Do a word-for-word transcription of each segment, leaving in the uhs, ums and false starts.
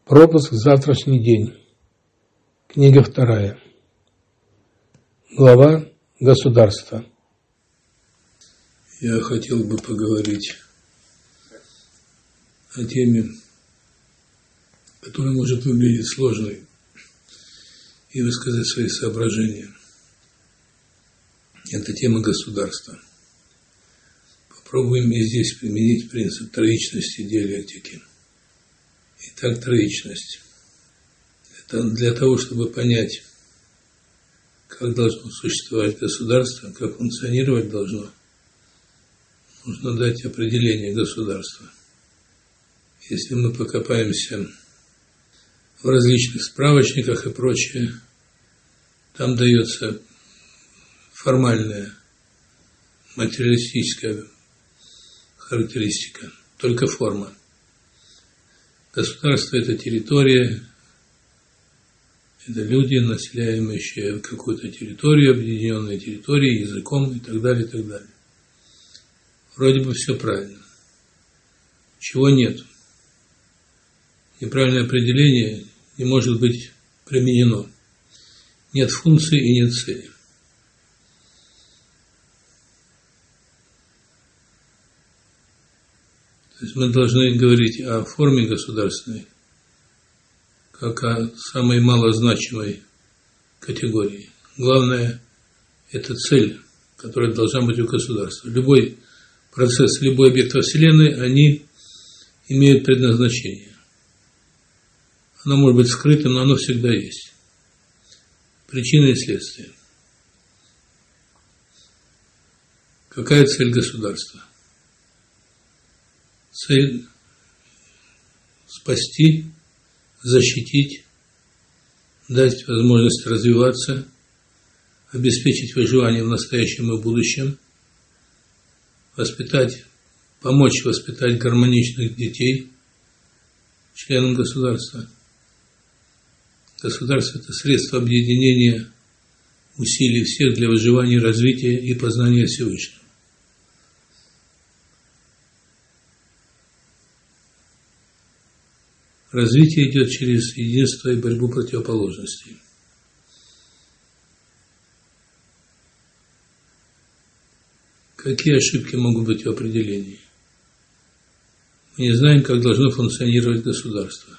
Пропуск в завтрашний день. Книга вторая. Глава «Государство». Я хотел бы поговорить о теме, которая может выглядеть сложной, и высказать свои соображения. Это тема государства. Попробуем и здесь применить принцип троичности диалектики. Итак, троичность. Это для того, чтобы понять, как должно существовать государство, как функционировать должно, нужно дать определение государства. Если мы покопаемся в различных справочниках и прочее, там дается формальная материалистическая характеристика, только форма. Государство – это территория, это люди, населяющие какую-то территорию, объединенные территории, языком и так далее, и так далее. Вроде бы все правильно. Чего нет? Неправильное определение не может быть применено. Нет функции и нет цели. То есть мы должны говорить о форме государственной, как о самой малозначимой категории. Главное – это цель, которая должна быть у государства. Любой процесс, любой объект во Вселенной, они имеют предназначение. Оно может быть скрытым, но оно всегда есть. Причина и следствие. Какая цель государства? Цель – спасти, защитить, дать возможность развиваться, обеспечить выживание в настоящем и будущем, воспитать, помочь воспитать гармоничных детей членам государства. Государство – это средство объединения усилий всех для выживания, развития и познания Всевышнего. Развитие идет через единство и борьбу противоположностей. Какие ошибки могут быть в определении? Мы не знаем, как должно функционировать государство.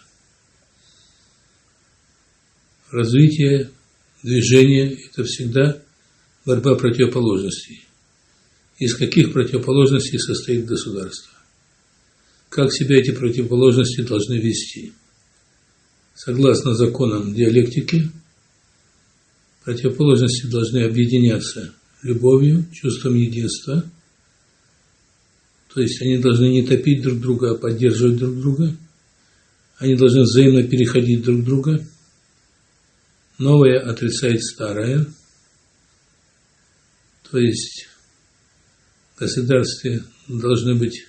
Развитие, движение – это всегда борьба противоположностей. Из каких противоположностей состоит государство? Как себя эти противоположности должны вести? Согласно законам диалектики, противоположности должны объединяться любовью, чувством единства, то есть они должны не топить друг друга, а поддерживать друг друга, они должны взаимно переходить друг друга, новое отрицает старое, то есть в государстве должны быть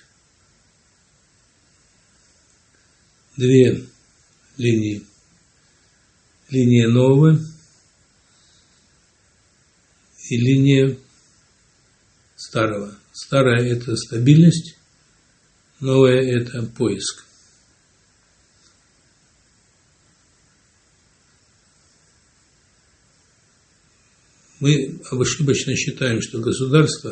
две линии. Линия нового и линия старого. Старая – это стабильность, новая – это поиск. Мы ошибочно считаем, что государство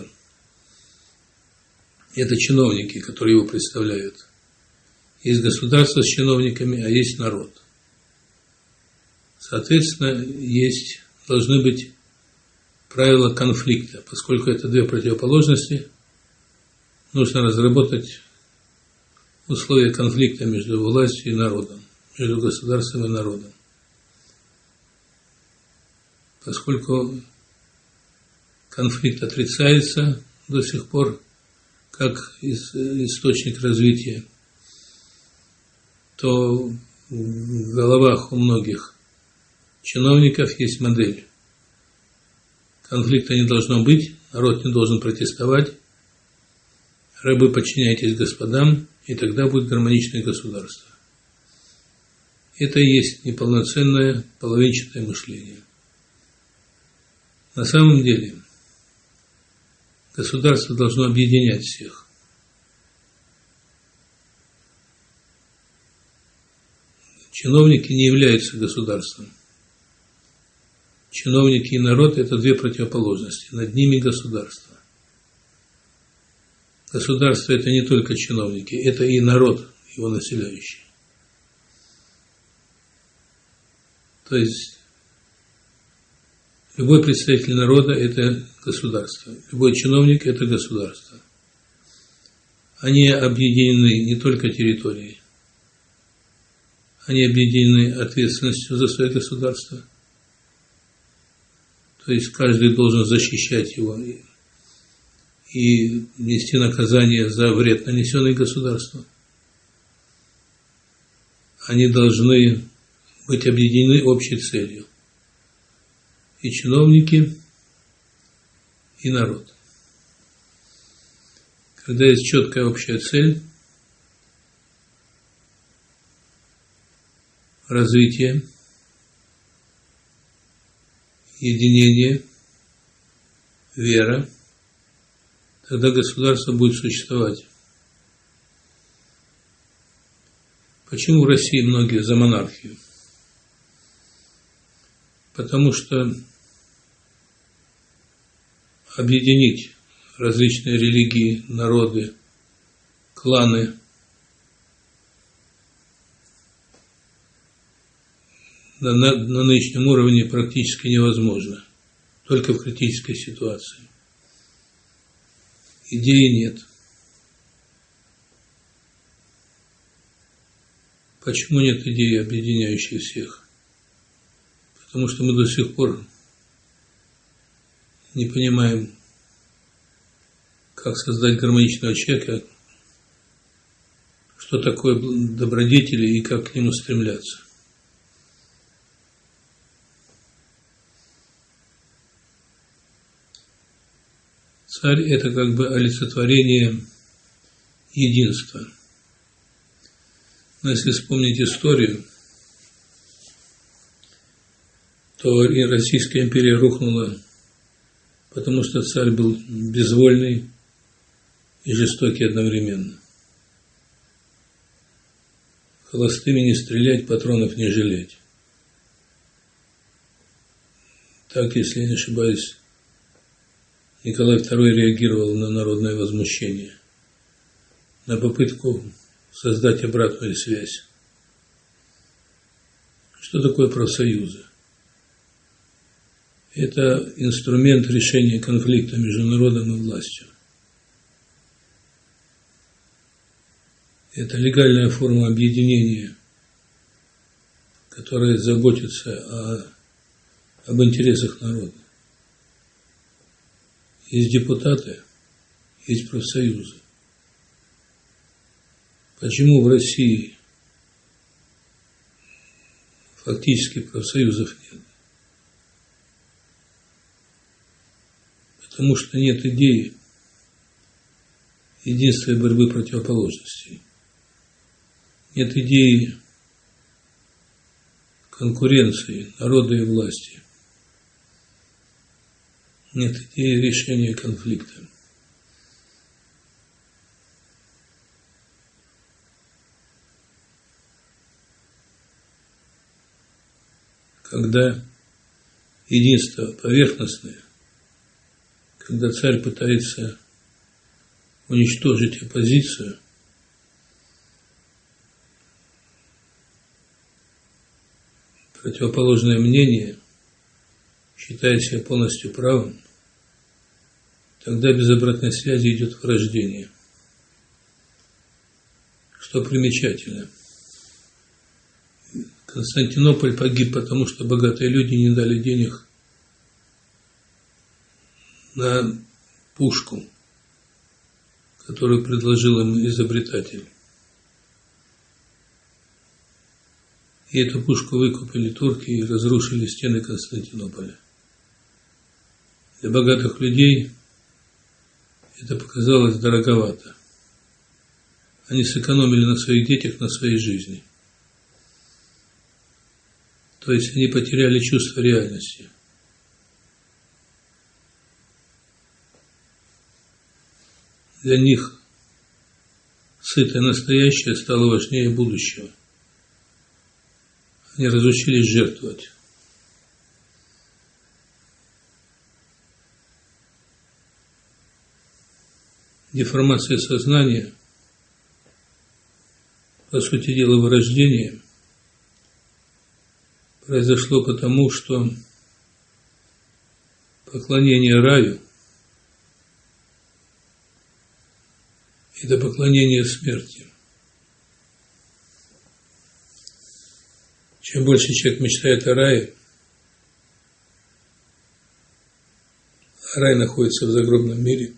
– это чиновники, которые его представляют. Есть государство с чиновниками, а есть народ. Соответственно, есть, должны быть правила конфликта. Поскольку это две противоположности, нужно разработать условия конфликта между властью и народом, между государством и народом. Поскольку конфликт отрицается до сих пор как источник развития, то в головах у многих чиновников есть модель. Конфликта не должно быть, народ не должен протестовать, рабы, подчиняйтесь господам, и тогда будет гармоничное государство. Это и есть неполноценное половинчатое мышление. На самом деле государство должно объединять всех. Чиновники не являются государством. Чиновники и народ – это две противоположности. Над ними государство. Государство – это не только чиновники, это и народ, его населяющий. То есть, любой представитель народа – это государство. Любой чиновник – это государство. Они объединены не только территорией, они объединены ответственностью за свое государство. То есть каждый должен защищать его и нести наказание за вред, нанесенный государству. Они должны быть объединены общей целью. И чиновники, и народ. Когда есть четкая общая цель, развитие, единение, вера, тогда государство будет существовать. Почему в России многие за монархию? Потому что объединить различные религии, народы, кланы на, на, на нынешнем уровне практически невозможно. Только в критической ситуации. Идеи нет. Почему нет идеи, объединяющей всех? Потому что мы до сих пор не понимаем, как создать гармоничного человека, что такое добродетели и как к нему стремляться. Царь – это как бы олицетворение единства. Но если вспомнить историю, то и Российская империя рухнула, потому что царь был безвольный и жестокий одновременно. Холостыми не стрелять, патронов не жалеть. Так, если я не ошибаюсь, Николай второй реагировал на народное возмущение, на попытку создать обратную связь. Что такое профсоюзы? Это инструмент решения конфликта между народом и властью. Это легальная форма объединения, которая заботится о, об интересах народа. Есть депутаты, есть профсоюзы. Почему в России фактически профсоюзов нет? Потому что нет идеи единства и борьбы противоположностей. Нет идеи конкуренции народа и власти. Нет идеи решения конфликта. Когда единство поверхностное, когда царь пытается уничтожить оппозицию, противоположное мнение, считая себя полностью правым, тогда без обратной связи идет вырождение. Что примечательно. Константинополь погиб, потому что богатые люди не дали денег на пушку, которую предложил им изобретатель. И эту пушку выкупили турки и разрушили стены Константинополя. Для богатых людей это показалось дороговато. Они сэкономили на своих детях, на своей жизни. То есть они потеряли чувство реальности. Для них сытое настоящее стало важнее будущего. Они разучились жертвовать. Деформация сознания, по сути дела, вырождение, произошло потому, что поклонение раю – это поклонение смерти. Чем больше человек мечтает о рае, а рай находится в загробном мире,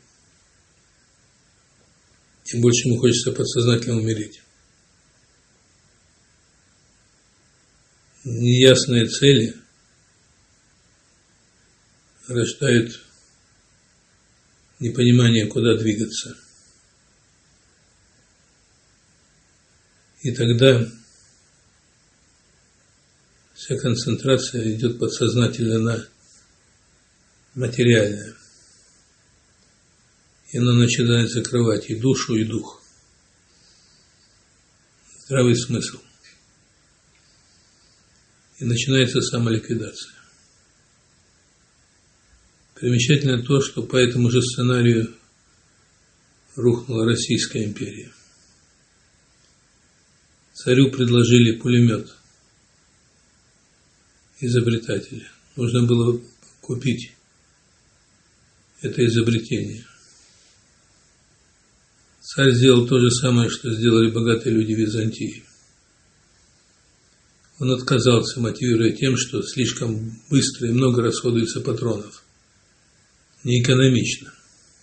тем больше ему хочется подсознательно умереть. Неясные цели рождают непонимание, куда двигаться. И тогда вся концентрация идет подсознательно на материальное. И она начинает закрывать и душу, и дух. Здравый смысл. И начинается самоликвидация. Примечательно то, что по этому же сценарию рухнула Российская империя. Царю предложили пулемет изобретателя. Нужно было купить это изобретение. Царь сделал то же самое, что сделали богатые люди Византии. Он отказался, мотивируя тем, что слишком быстро и много расходуется патронов. Неэкономично.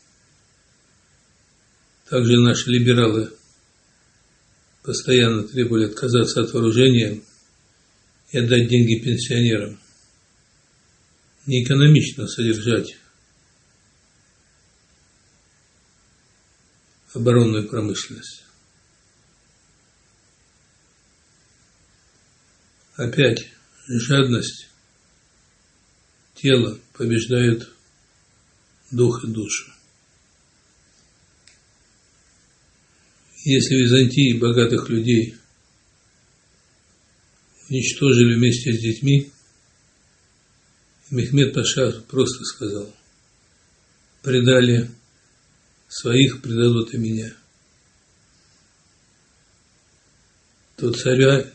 Также наши либералы постоянно требовали отказаться от вооружения и отдать деньги пенсионерам. Неэкономично содержать оборонную промышленность. Опять жадность тела побеждает дух и душу. Если в Византии богатых людей уничтожили вместе с детьми, Мехмед Паша просто сказал: предали своих, предадут и меня. То царя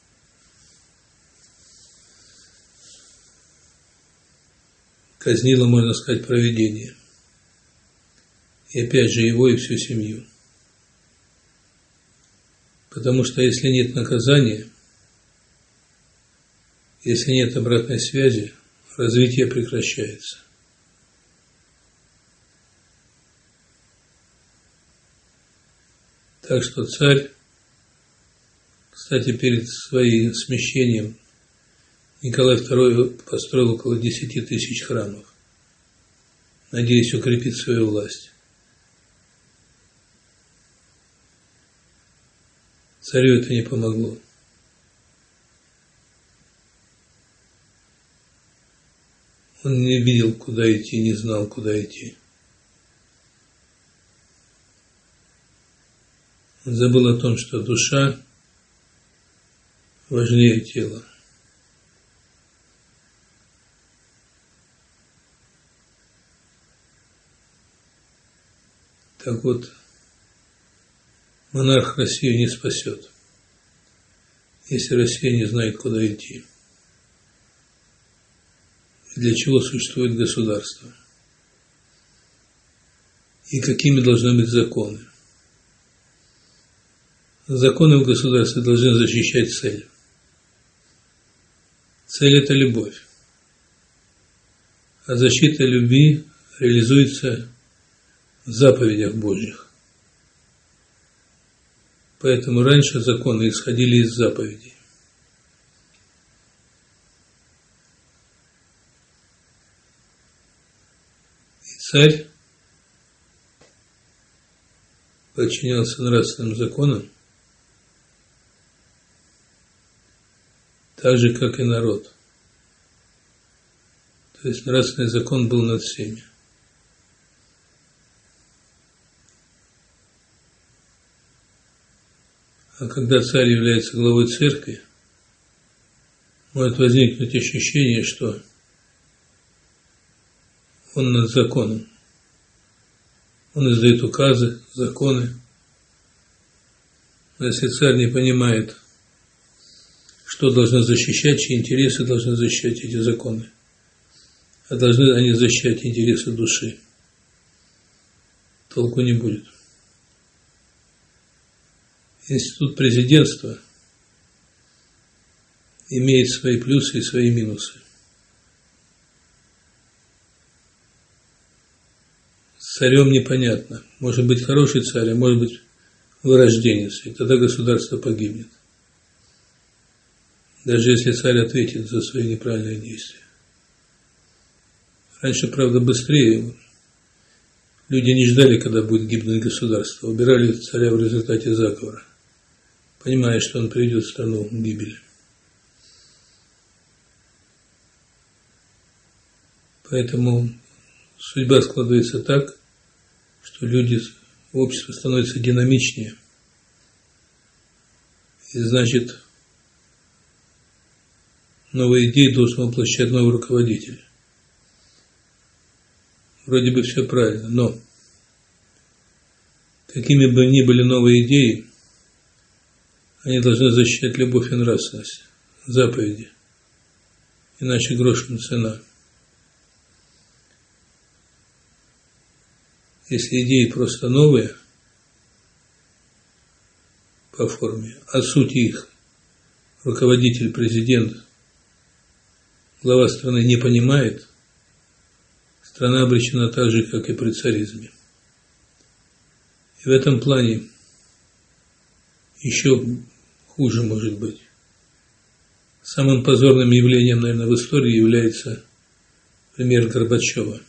казнило, можно сказать, провидение. И опять же его и всю семью. Потому что если нет наказания, если нет обратной связи, развитие прекращается. Так что царь, кстати, перед своим смещением Николай второй построил около десяти тысяч храмов, надеясь укрепить свою власть. Царю это не помогло. Он не видел, куда идти, не знал, куда идти. Он забыл о том, что душа важнее тела. Так вот, монарх Россию не спасет, если Россия не знает, куда идти. Для чего существует государство? И какими должны быть законы? Законы в государстве должны защищать цель. Цель – это любовь. А защита любви реализуется в заповедях Божьих. Поэтому раньше законы исходили из заповедей. И царь подчинялся нравственным законам, так же, как и народ. То есть нравственный закон был над всеми. А когда царь является главой церкви, может возникнуть ощущение, что он над законом. Он издает указы, законы. Но если царь не понимает, что должно защищать, чьи интересы должны защищать эти законы, а должны они защищать интересы души, толку не будет. Институт президентства имеет свои плюсы и свои минусы. С царем непонятно. Может быть хороший царь, а может быть вырожденец, и тогда государство погибнет. Даже если царь ответит за свои неправильные действия. Раньше, правда, быстрее. Люди не ждали, когда будет гибнуть государство. Убирали царя в результате заговора, понимая, что он приведет страну к гибели. Поэтому судьба складывается так, что люди, общество становится динамичнее. И значит, новые идеи должен воплощать новый руководитель. Вроде бы все правильно, но какими бы ни были новые идеи, они должны защищать любовь и нравственность, заповеди, иначе грошем цена. Если идеи просто новые по форме, а суть их руководитель, президент, глава страны не понимает, страна обречена так же, как и при царизме. И в этом плане еще хуже может быть. Самым позорным явлением, наверное, в истории является пример Горбачева.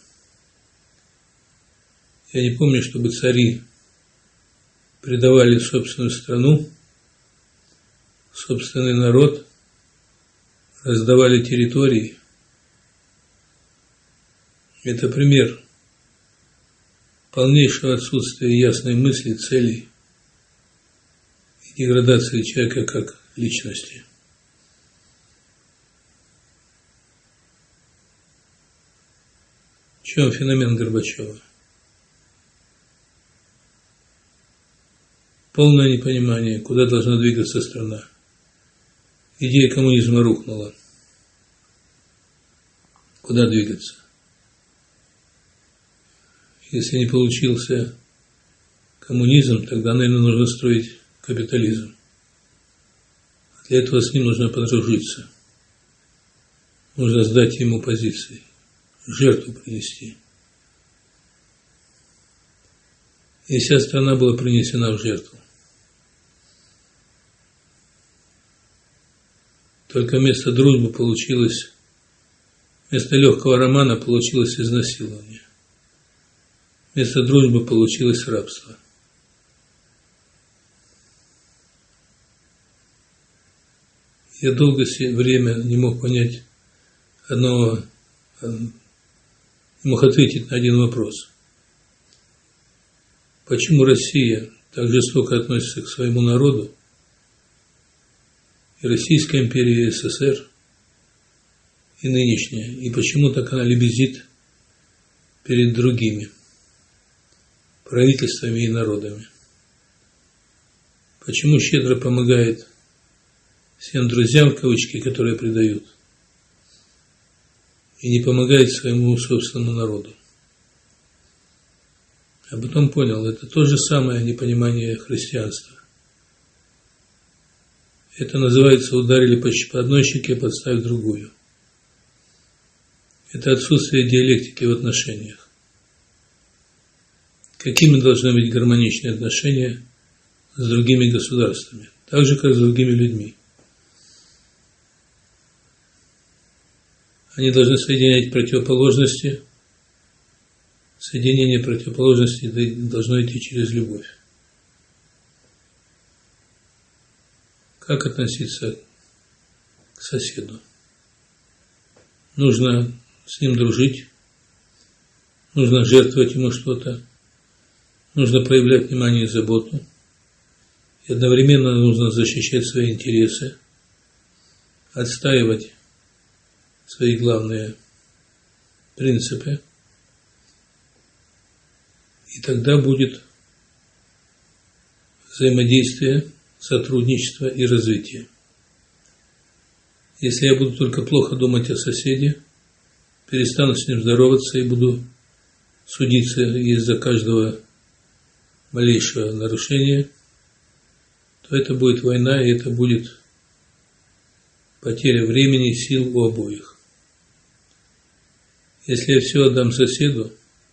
Я не помню, чтобы цари предавали собственную страну, собственный народ, раздавали территории. Это пример полнейшего отсутствия ясной мысли, целей и деградации человека как личности. В чем феномен Горбачева? Полное непонимание, куда должна двигаться страна. Идея коммунизма рухнула. Куда двигаться? Если не получился коммунизм, тогда, наверное, нужно строить капитализм. Для этого с ним нужно подружиться. Нужно сдать ему позиции, жертву принести. И вся страна была принесена в жертву. Только вместо дружбы получилось, вместо легкого романа получилось изнасилование. Вместо дружбы получилось рабство. Я долгое время не мог понять одного, не мог ответить на один вопрос. Почему Россия так жестоко относится к своему народу, и Российская империя, и СССР, и нынешняя, и почему так она лебезит перед другими правительствами и народами? Почему щедро помогает всем друзьям, в кавычки, которые предают, и не помогает своему собственному народу? А потом понял, это то же самое непонимание христианства. Это называется ударили по одной щеке, подставив другую. Это отсутствие диалектики в отношениях. Какими должны быть гармоничные отношения с другими государствами, так же, как с другими людьми? Они должны соединять противоположности. Соединение противоположностей должно идти через любовь. Как относиться к соседу? Нужно с ним дружить, нужно жертвовать ему что-то, нужно проявлять внимание и заботу, и одновременно нужно защищать свои интересы, отстаивать свои главные принципы, и тогда будет взаимодействие, сотрудничество и развитие. Если я буду только плохо думать о соседе, перестану с ним здороваться и буду судиться из-за каждого малейшего нарушения, то это будет война, и это будет потеря времени и сил у обоих. Если я все отдам соседу,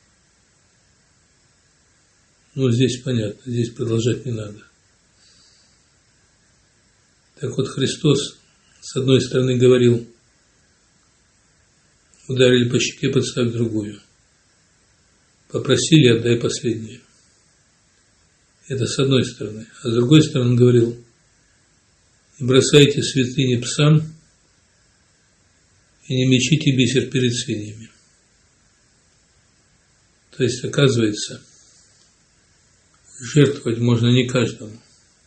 ну, здесь понятно, здесь продолжать не надо. Так вот, Христос, с одной стороны, говорил, ударили по щеке, подставь другую. Попросили, отдай последнее. Это с одной стороны. А с другой стороны, он говорил, не бросайте святыни псам и не мечите бисер перед свиньями. То есть, оказывается, жертвовать можно не каждому.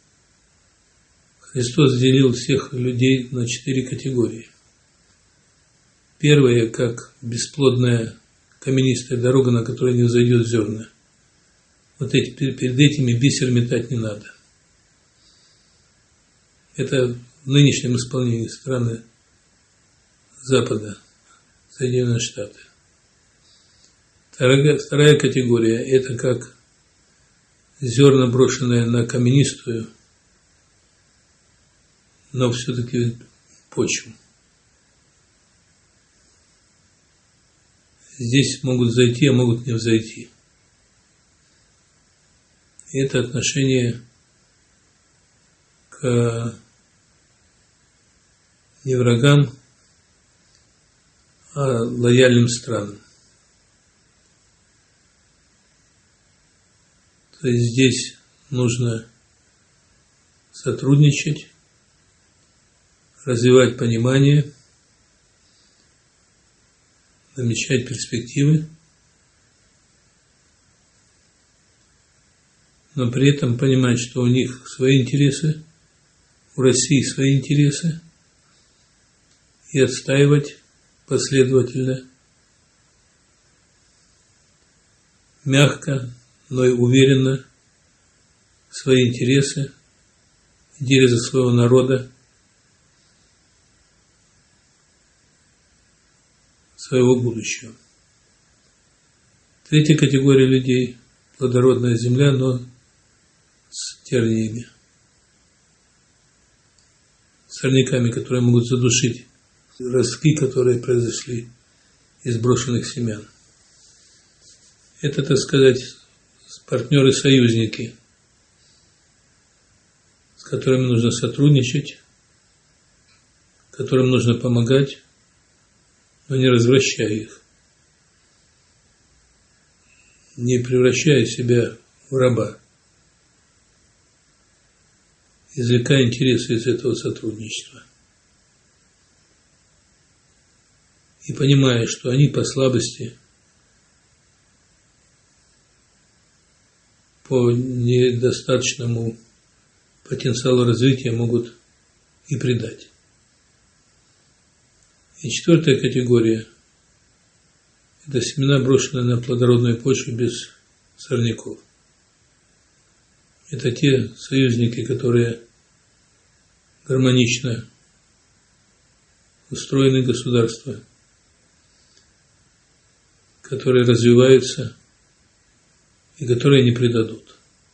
Христос делил всех людей на четыре категории. Первая, как бесплодная каменистая дорога, на которой не взойдет зерна. Вот эти, перед этими бисер метать не надо. Это в нынешнем исполнении страны Запада, Соединенные Штаты. Вторая, вторая категория – это как зерна, брошенные на каменистую, но все-таки почву. Здесь могут зайти, а могут не взойти. И это отношение к не врагам, а лояльным странам. То есть здесь нужно сотрудничать, развивать понимание, намечать перспективы, но при этом понимать, что у них свои интересы, у России свои интересы, и отстаивать последовательно, мягко, но и уверенно свои интересы, интересы своего народа, своего будущего. Третья категория людей – плодородная земля, но с терниями, сорняками, которые могут задушить ростки, которые произошли из брошенных семян. Это, так сказать, партнеры-союзники, с которыми нужно сотрудничать, которым нужно помогать, но не развращая их, не превращая себя в раба, извлекая интересы из этого сотрудничества. И понимая, что они по слабости, по недостаточному потенциалу развития могут и предать. И четвертая категория – это семена, брошенные на плодородную почву без сорняков. Это те союзники, которые гармонично устроены государства, которые развиваются и которые не предадут.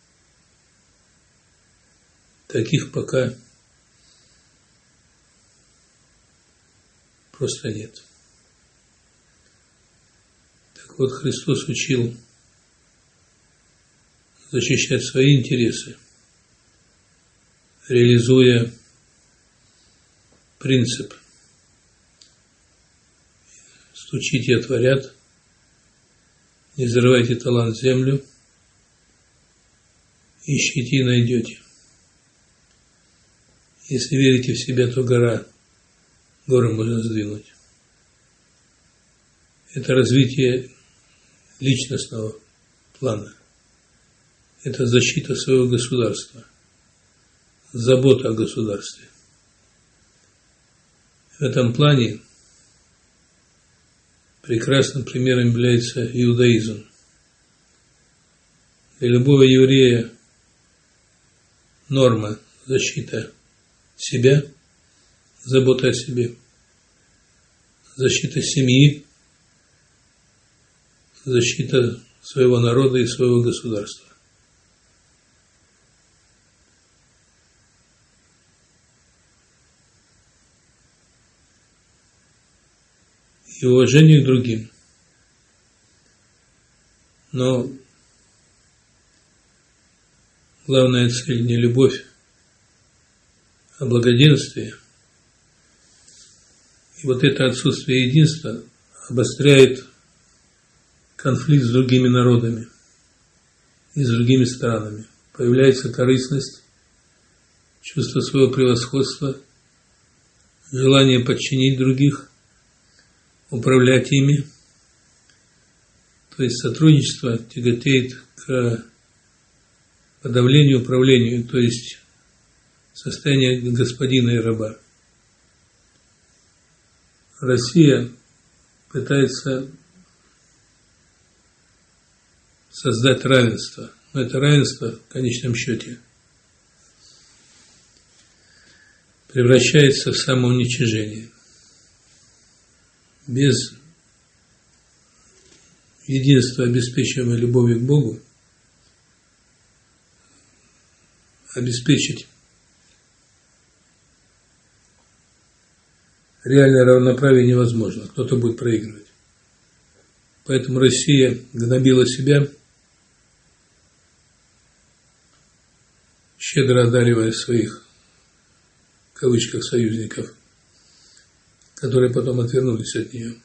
Таких пока просто нет. Так вот, Христос учил защищать свои интересы, реализуя принцип «стучите, отворят», «не зарывайте талант в землю», «ищите и найдете». Если верите в себя, то гора, горы можно сдвинуть. Это развитие личностного плана. Это защита своего государства, забота о государстве. В этом плане Прекрасным примером является иудаизм. Для любого еврея норма – защита себя, забота о себе, защита семьи, защита своего народа и своего государства. И уважение к другим. Но главная цель не любовь, а благоденствие. И вот это отсутствие единства обостряет конфликт с другими народами и с другими странами. Появляется корыстность, чувство своего превосходства, желание подчинить других, управлять ими. То есть сотрудничество тяготеет к подавлению, управлению, то есть состояние господина и раба. Россия пытается создать равенство, но это равенство в конечном счете превращается в самоуничижение. Без единства, обеспечиваемой любовью к Богу, обеспечить реальное равноправие невозможно, кто-то будет проигрывать. Поэтому Россия гнобила себя, щедро одаривая своих, в кавычках, союзников, которые потом отвернулись от нее.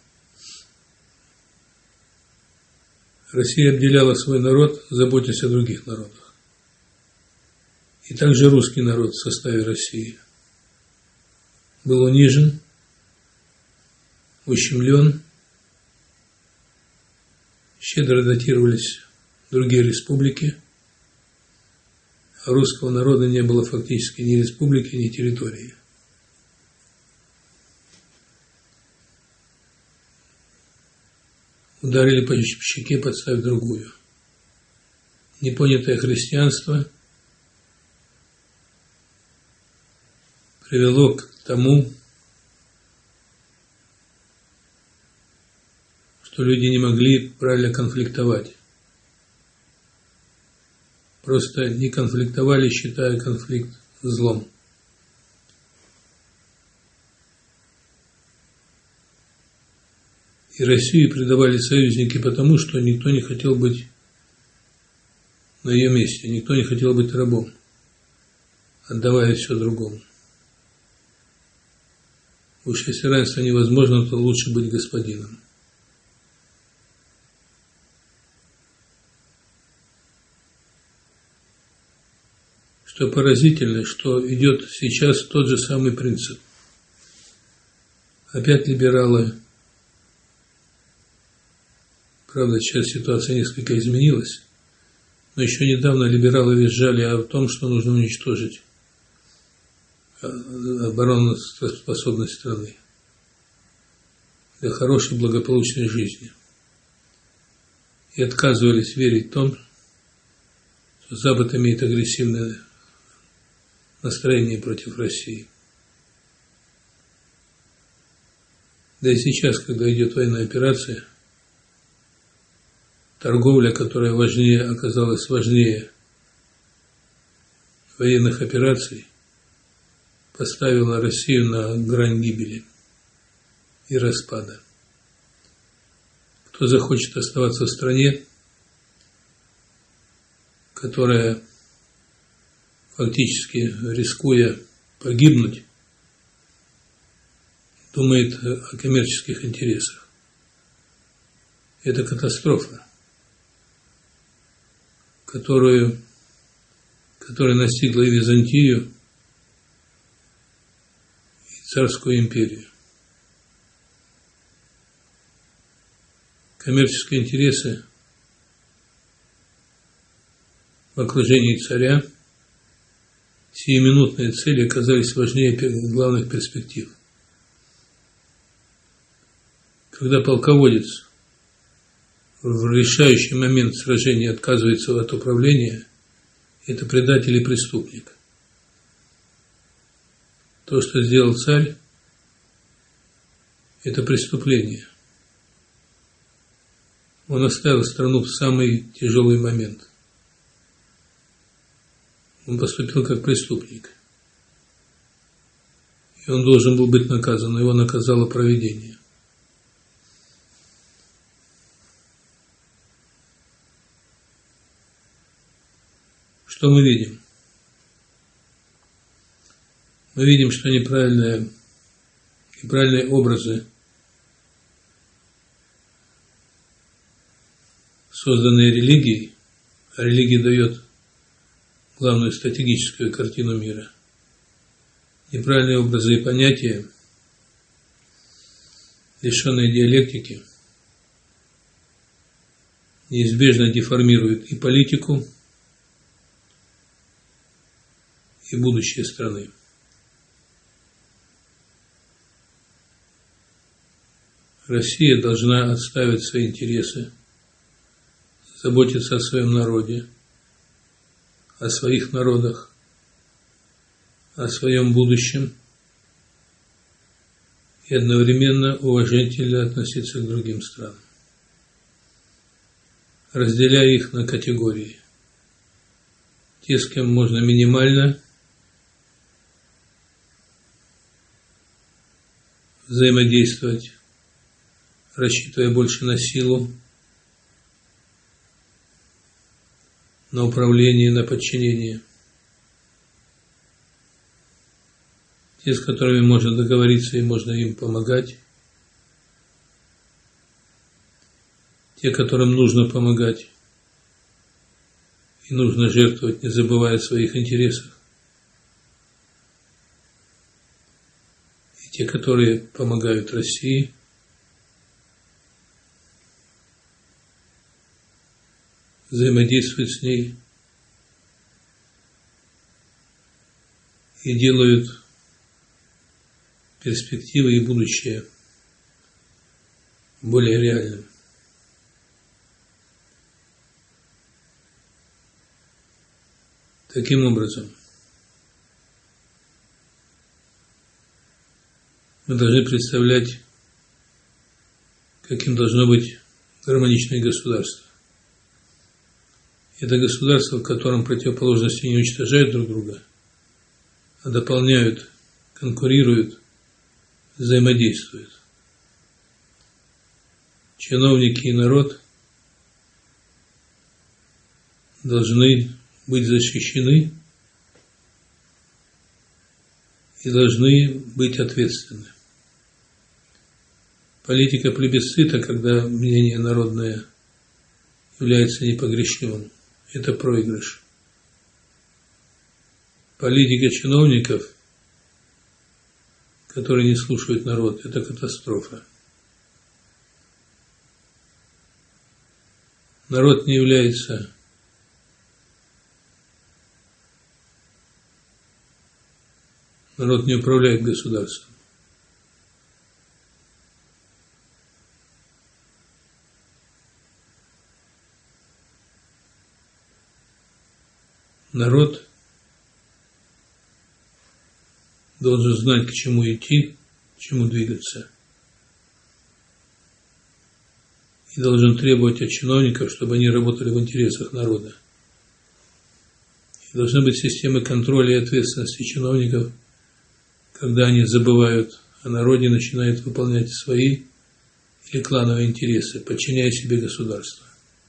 Россия обделяла свой народ, заботясь о других народах. И также русский народ в составе России был унижен, ущемлен, щедро датировались другие республики, а русского народа не было фактически ни республики, ни территории. Ударили по щеке, подставив другую. Непонятое христианство привело к тому, что люди не могли правильно конфликтовать. Просто не конфликтовали, считая конфликт злом. И Россию предавали союзники потому, что никто не хотел быть на ее месте, никто не хотел быть рабом, отдавая все другому. Уж если равенство невозможно, то лучше быть господином. Что поразительно, что идет сейчас тот же самый принцип. Опять либералы. Правда, сейчас ситуация несколько изменилась, но еще недавно либералы визжали о том, что нужно уничтожить обороноспособность страны для хорошей благополучной жизни. И отказывались верить в том, что Запад имеет агрессивное настроение против России. Да и сейчас, когда идет военная операция, торговля, которая важнее, оказалась важнее военных операций, поставила Россию на грань гибели и распада. Кто захочет оставаться в стране, которая, фактически рискуя погибнуть, думает о коммерческих интересах. Это катастрофа, которую, которая настигла и Византию, и Царскую империю. Коммерческие интересы в окружении царя, сиюминутные цели оказались важнее главных перспектив. Когда полководец в решающий момент сражения отказывается от управления, это предатель и преступник. То, что сделал царь, это преступление. Он оставил страну в самый тяжелый момент. Он поступил как преступник. И он должен был быть наказан, но его наказало провидение. Что мы видим? Мы видим, что неправильные, неправильные образы, созданные религией, а религия дает главную стратегическую картину мира. Неправильные образы и понятия, лишенные диалектики, неизбежно деформируют и политику, и будущее страны. Россия должна отстаивать свои интересы, заботиться о своем народе, о своих народах, о своем будущем и одновременно уважительно относиться к другим странам, разделяя их на категории. Те, с кем можно минимально взаимодействовать, рассчитывая больше на силу, на управление, на подчинение. Те, с которыми можно договориться и можно им помогать. Те, которым нужно помогать и нужно жертвовать, не забывая о своих интересах. И те, которые помогают России, взаимодействуют с ней и делают перспективы и будущее более реальным. Таким образом, мы должны представлять, каким должно быть гармоничное государство. Это государство, в котором противоположности не уничтожают друг друга, а дополняют, конкурируют, взаимодействуют. Чиновники и народ должны быть защищены и должны быть ответственны. Политика плебисцита, когда мнение народное является непогрешимым, это проигрыш. Политика чиновников, которые не слушают народ, это катастрофа. Народ не является народ не управляет государством. Народ должен знать, к чему идти, к чему двигаться. И должен требовать от чиновников, чтобы они работали в интересах народа. И должны быть системы контроля и ответственности чиновников, когда они забывают о народе и начинают выполнять свои или клановые интересы, подчиняя себе государство.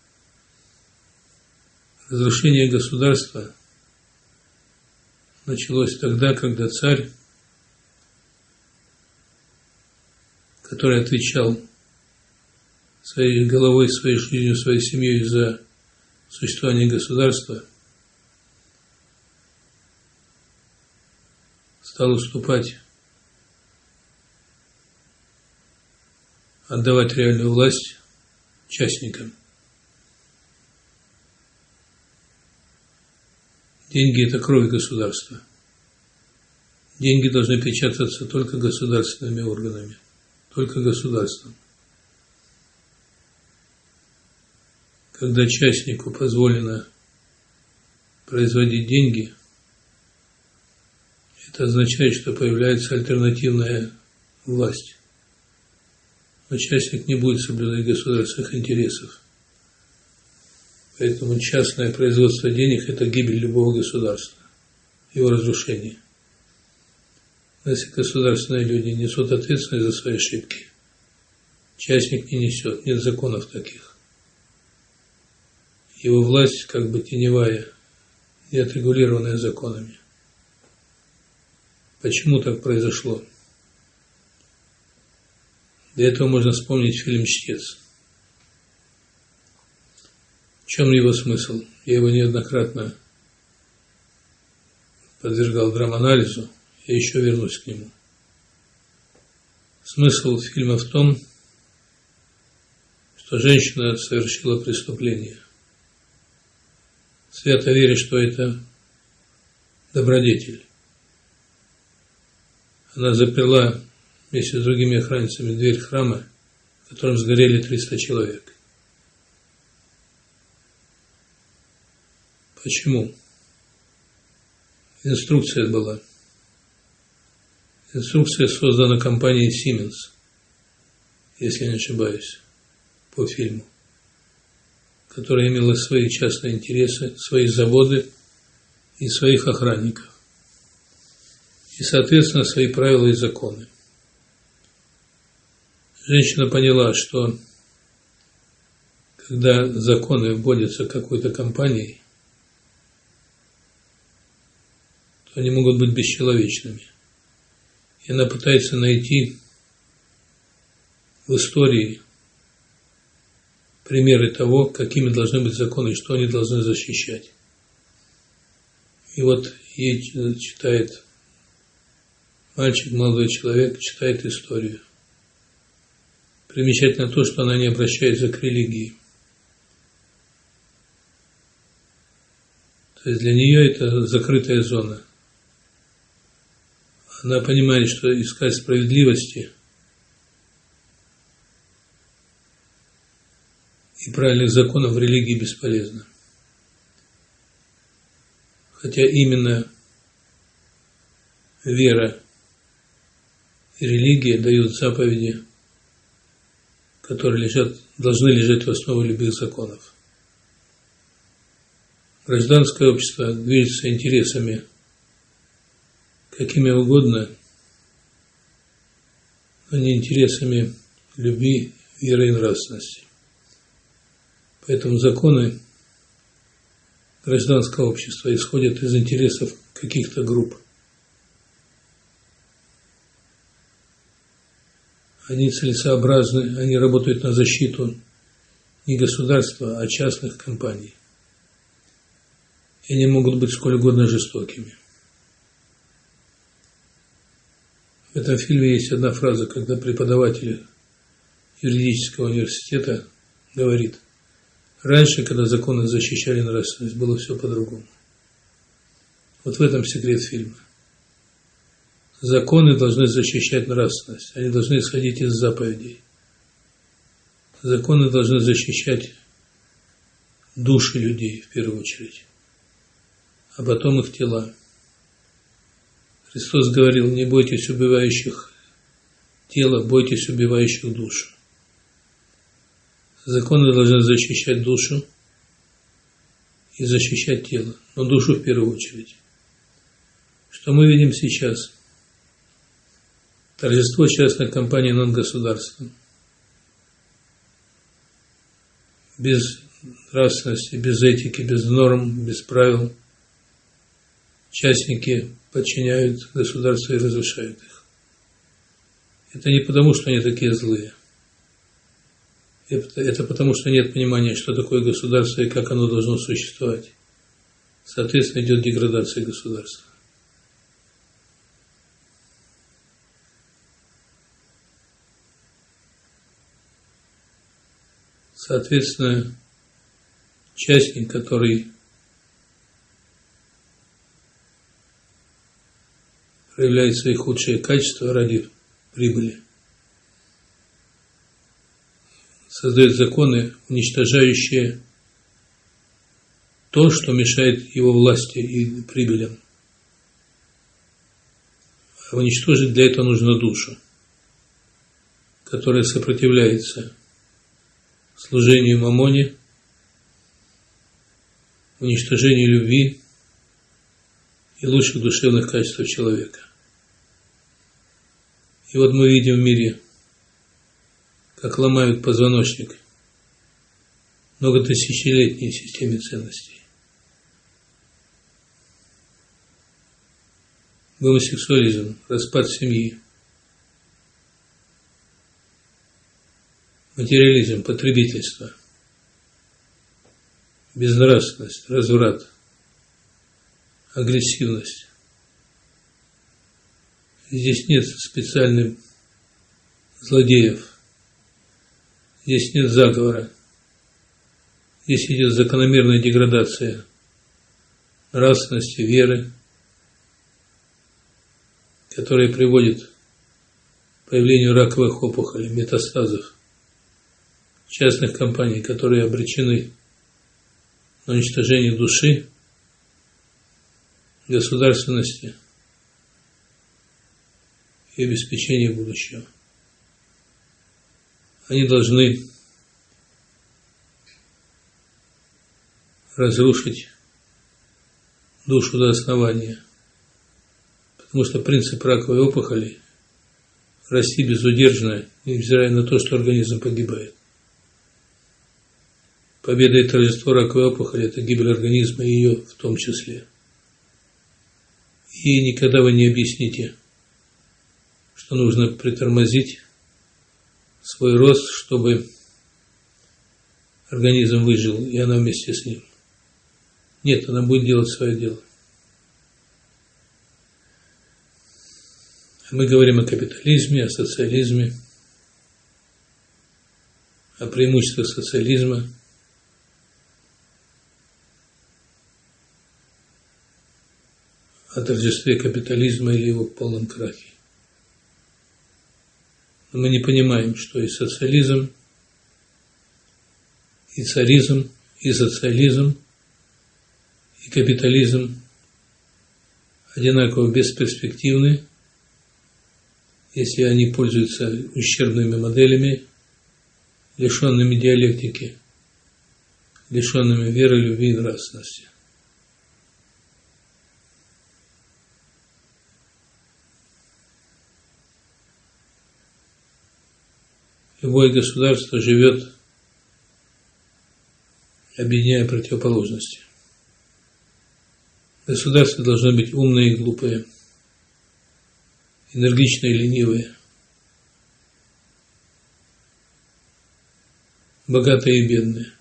Разрушение государства началось тогда, когда царь, который отвечал своей головой, своей жизнью, своей семьей за существование государства, стал уступать, отдавать реальную власть частникам. Деньги – это кровь государства. Деньги должны печататься только государственными органами, только государством. когда частнику позволено производить деньги, это означает, что появляется альтернативная власть. Но частник не будет соблюдать государственных интересов. Поэтому частное производство денег – это гибель любого государства, его разрушение. Но если государственные люди несут ответственность за свои ошибки, частник не несет, нет законов таких. Его власть как бы теневая, не отрегулированная законами. Почему так произошло? Для этого можно вспомнить фильм «Чтец». В чем его смысл? Я его неоднократно подвергал драманализу, я еще вернусь к нему. Смысл фильма в том, что женщина совершила преступление. Свято верит, что это добродетель. Она заперла вместе с другими охранницами дверь храма, в котором сгорели триста человек. Почему? Инструкция была. Инструкция создана компанией Siemens, если не ошибаюсь, по фильму, которая имела свои частные интересы, свои заводы и своих охранников. И, соответственно, свои правила и законы. Женщина поняла, что когда законы вводятся какой-то компанией, то они могут быть бесчеловечными. И она пытается найти в истории примеры того, какими должны быть законы и что они должны защищать. И вот ей читает мальчик, молодой человек, читает историю. Примечательно то, что она не обращается к религии. То есть для нее это закрытая зона. Она понимает, что искать справедливости и правильных законов в религии бесполезно. Хотя именно вера и религия дают заповеди, которые лежат, должны лежать в основе любых законов. Гражданское общество движется интересами какими угодно, но не интересами любви, веры и нравственности. Поэтому законы гражданского общества исходят из интересов каких-то групп. Они целесообразны, они работают на защиту не государства, а частных компаний. И они могут быть сколь угодно жестокими. В этом фильме есть одна фраза, когда преподаватель юридического университета говорит: раньше, когда законы защищали нравственность, было все по-другому. Вот в этом секрет фильма. Законы должны защищать нравственность, они должны исходить из заповедей. Законы должны защищать души людей в первую очередь, а потом их тела. Христос говорил: не бойтесь убивающих тело, бойтесь убивающих душу. Законы должны защищать душу и защищать тело, но душу в первую очередь. Что мы видим сейчас? Торжество частной компании над государством. Без нравственности, без этики, без норм, без правил частники подчиняют государство и разрушают их. Это не потому, что они такие злые. Это потому, что нет понимания, что такое государство и как оно должно существовать. Соответственно, идет деградация государства. Соответственно, частник, который проявляет свои худшие качества ради прибыли, создает законы, уничтожающие то, что мешает его власти и прибылям. А уничтожить для этого нужно душу, которая сопротивляется служению мамоне, уничтожению любви и лучших душевных качеств человека. И вот мы видим в мире, как ломают позвоночник многотысячелетней системе ценностей. Гомосексуализм, распад семьи, материализм, потребительство, безнравственность, разврат, агрессивность. Здесь нет специальных злодеев, здесь нет заговора, здесь идет закономерная деградация нравственности, веры, которая приводит к появлению раковых опухолей, метастазов, частных компаний, которые обречены на уничтожение души, государственности и обеспечение будущего. Они должны разрушить душу до основания, потому что принцип раковой опухоли – расти безудержно, невзирая на то, что организм погибает. Победа и торжество раковой опухоли – это гибель организма и ее в том числе. И никогда вы не объясните, что нужно притормозить свой рост, чтобы организм выжил, и она вместе с ним. Нет, она будет делать свое дело. Мы говорим о капитализме, о социализме, о преимуществах социализма. О торжестве капитализма или его полном крахе. Но мы не понимаем, что и социализм, и царизм, и социализм, и капитализм одинаково бесперспективны, если они пользуются ущербными моделями, лишенными диалектики, лишенными веры, любви и нравственности. Любое государство живет, объединяя противоположности. Государство должно быть умное и глупое, энергичное и ленивое, богатое и бедное.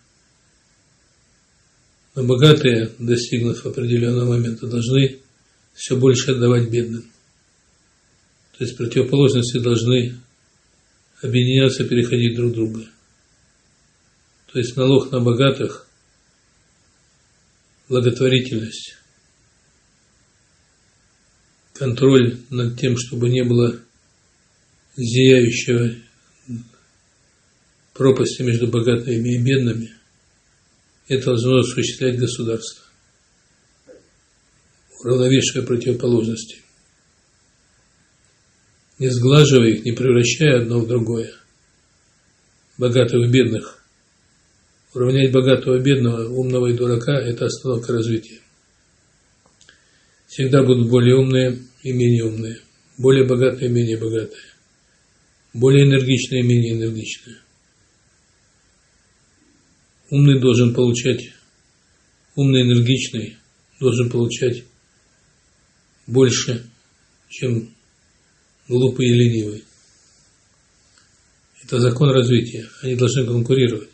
Но богатые, достигнув определенного момента, должны все больше отдавать бедным. То есть противоположности должны объединяться, переходить друг друга. То есть налог на богатых, благотворительность, контроль над тем, чтобы не было зияющего пропасти между богатыми и бедными, это должно осуществлять государство, уравновешивая противоположности, не сглаживая их, не превращая одно в другое, богатых в бедных. Уравнять богатого и бедного, умного и дурака – это остановка развития. Всегда будут более умные и менее умные, более богатые и менее богатые, более энергичные и менее энергичные. Умный должен получать, умный, энергичный должен получать больше, чем глупый и ленивый. Это закон развития. Они должны конкурировать.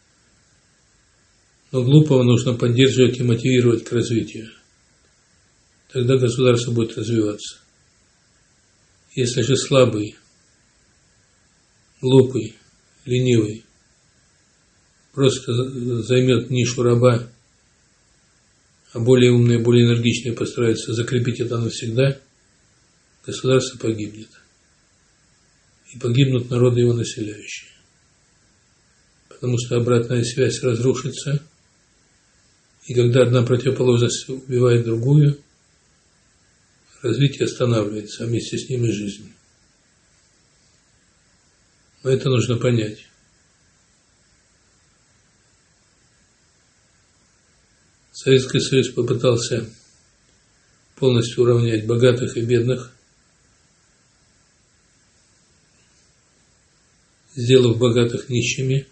Но глупого нужно поддерживать и мотивировать к развитию. Тогда государство будет развиваться. Если же слабый, глупый, ленивый просто займет нишу раба, а более умные, более энергичные постараются закрепить это навсегда, государство погибнет. И погибнут народы его населяющие. Потому что обратная связь разрушится, И когда одна противоположность убивает другую, развитие останавливается, а вместе с ним и жизнь. Но это нужно понять. Советский Союз попытался полностью уравнять богатых и бедных, сделав богатых нищими,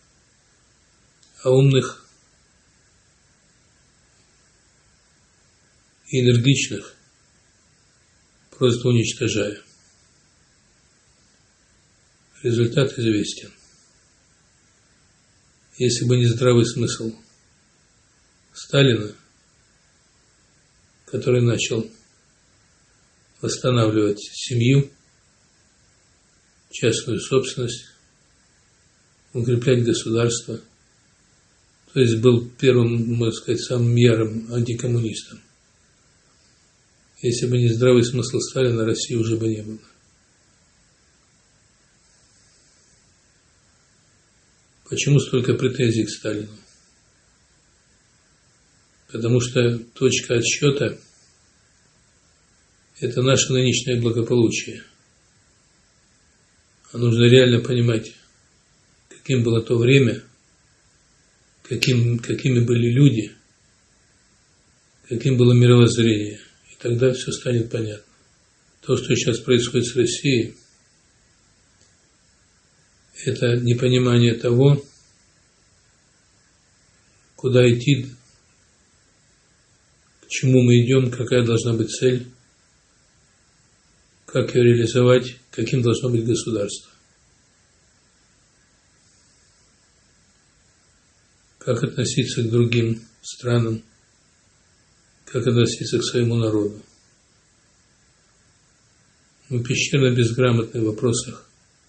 а умных и энергичных просто уничтожая. Результат известен. Если бы не здравый смысл Сталина, который начал восстанавливать семью, частную собственность, укреплять государство, то есть был первым, можно сказать, самым ярым антикоммунистом. Если бы не здравый смысл Сталина, России уже бы не было. Почему столько претензий к Сталину? Потому что точка отсчета – это наше нынешнее благополучие. А нужно реально понимать, каким было то время, каким, какими были люди, каким было мировоззрение. И тогда все станет понятно. То, что сейчас происходит с Россией, это непонимание того, куда идти, к чему мы идем, какая должна быть цель, как ее реализовать, каким должно быть государство. Как относиться к другим странам, как относиться к своему народу. Мы пещерно безграмотны в вопросах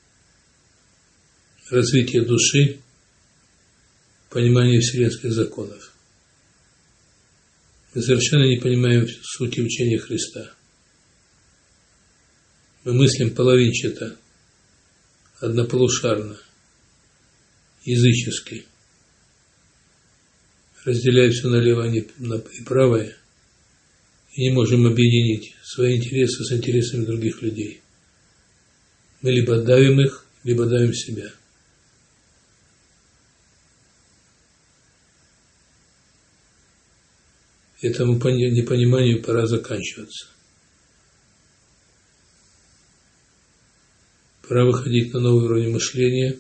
развития души, понимания вселенских законов. Мы совершенно не понимаем сути учения Христа. Мы мыслим половинчато, однополушарно, язычески, разделяя все налево и правое, и не можем объединить свои интересы с интересами других людей. Мы либо давим их, либо давим себя. Этому непониманию пора заканчиваться. Пора выходить на новый уровень мышления,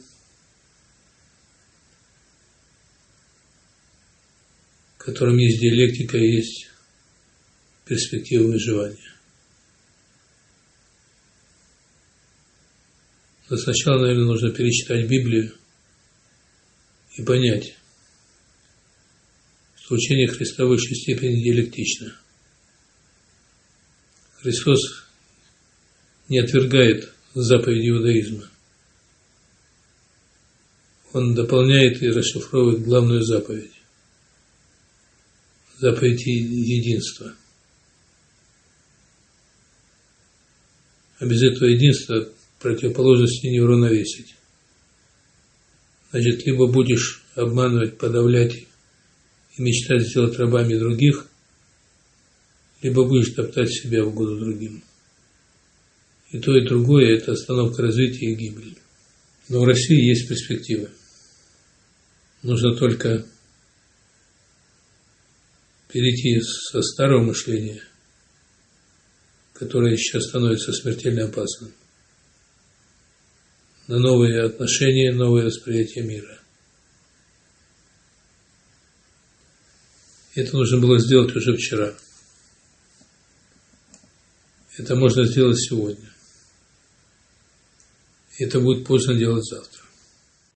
в котором есть диалектика и есть перспектива выживания. Но сначала, наверное, нужно перечитать Библию и понять, что учение Христа в высшей степени диалектично. Христос не отвергает заповеди иудаизма. Он дополняет и расшифровывает главную заповедь. Заповедь единства. А без этого единства противоположности не уравновесить. Значит, либо будешь обманывать, подавлять и мечтать сделать рабами других, либо будешь топтать себя в угоду другим. И то, и другое – это остановка развития и гибель. Но в России есть перспективы. Нужно только перейти со старого мышления, которое сейчас становится смертельно опасным, на новые отношения, новое восприятие мира. Это нужно было сделать уже вчера. Это можно сделать сегодня. Это будет поздно делать завтра.